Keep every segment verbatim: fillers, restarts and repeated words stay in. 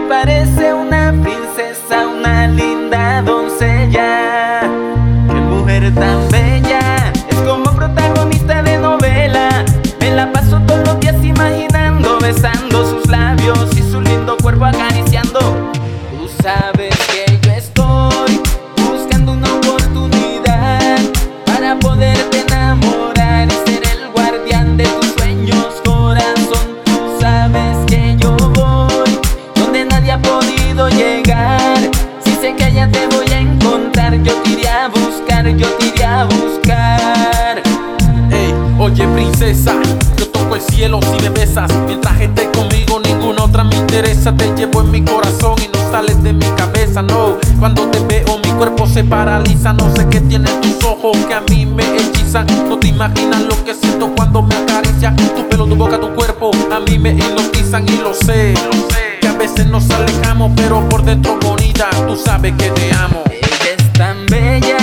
parece una princesa, una linda doncella. Qué mujer tan bella, es como protagonista de novela. Me la paso todos los días imaginando, besando sus labios y su lindo cuerpo acariciando. Tú sabes que yo estoy buscando una oportunidad para poderte enamorar y ser el guardián de tus sueños, corazón. Tú sabes que yo voy donde nadie ha podido llegar. Si sé que allá te voy a encontrar, yo te iré a buscar, yo te iré a buscar. Ey, oye princesa, yo toco el cielo si me besas. Mientras estés conmigo ninguna otra me interesa. Te llevo en mi corazón y no sales de mi cabeza, no. Cuando te veo mi cuerpo se paraliza. No sé qué tienen tus ojos que a mí me hechizan. No te imaginas lo que siento cuando me acaricias. Tu pelo, tu boca, tu cuerpo a mí me hipnotizan. Y lo sé, lo sé, que a veces nos alejamos, pero por dentro bonita, tú sabes que te amo. Ella es tan bella,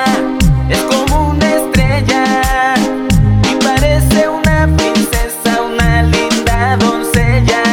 es como una estrella, y parece una princesa, una linda doncella.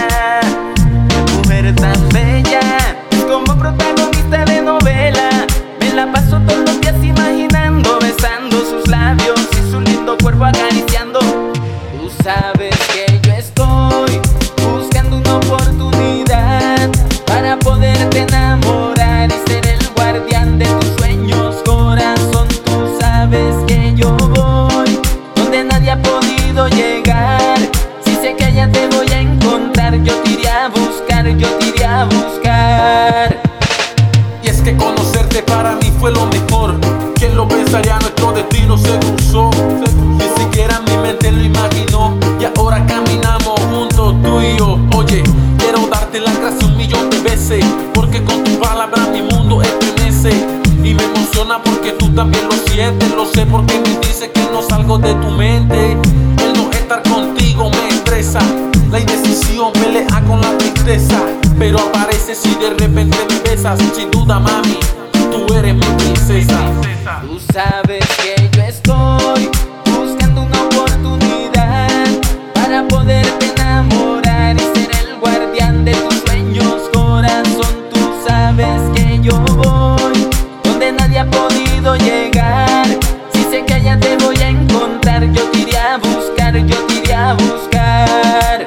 Qué mujer tan bella, es como protagonista de novela. Me la paso todos los días imaginando, besando sus labios y su lindo cuerpo acariciando. Tú sabes que yo estoy buscando una oportunidad para poderte enamorar y ser el guardián de tus sueños, corazón. Tú sabes que yo voy donde nadie ha podido llegar. Si sé que allá te voy a encontrar, yo te iré a buscar, yo te iré a buscar. Y es que conocerte para mí fue lo mejor. ¿Quién lo pensaría? Nuestro destino se cruzó. Ni siquiera mi mente lo imaginó. Y ahora caminamos juntos tú y yo. Oye, quiero darte las gracias un millón de veces, porque con tus palabras mi mundo estremece. Y me emociona porque tú también lo sientes. Lo sé porque me dices que no salgo de tu mente. El no estar contigo me estresa. La indecisión pelea con la tristeza, pero aparece si de repente me besas. Sin duda mami, tú eres mi princesa. Tú sabes que yo estoy buscando una oportunidad para poderte enamorar y ser el guardián de tus sueños, corazón. Tú sabes que yo voy donde nadie ha podido llegar. Si sé que allá te voy a encontrar, yo te iré a buscar, yo te iré a buscar.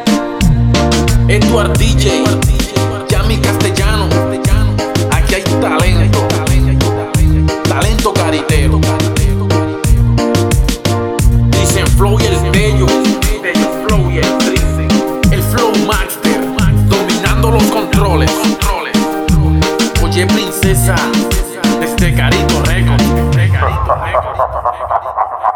Edward D J, Yami Castellano. Aquí hay talento, talento caritero. Dicen Flow y el bello, Flow y el triste, el Flow Master, dominando los controles. Oye princesa, desde Carito Records.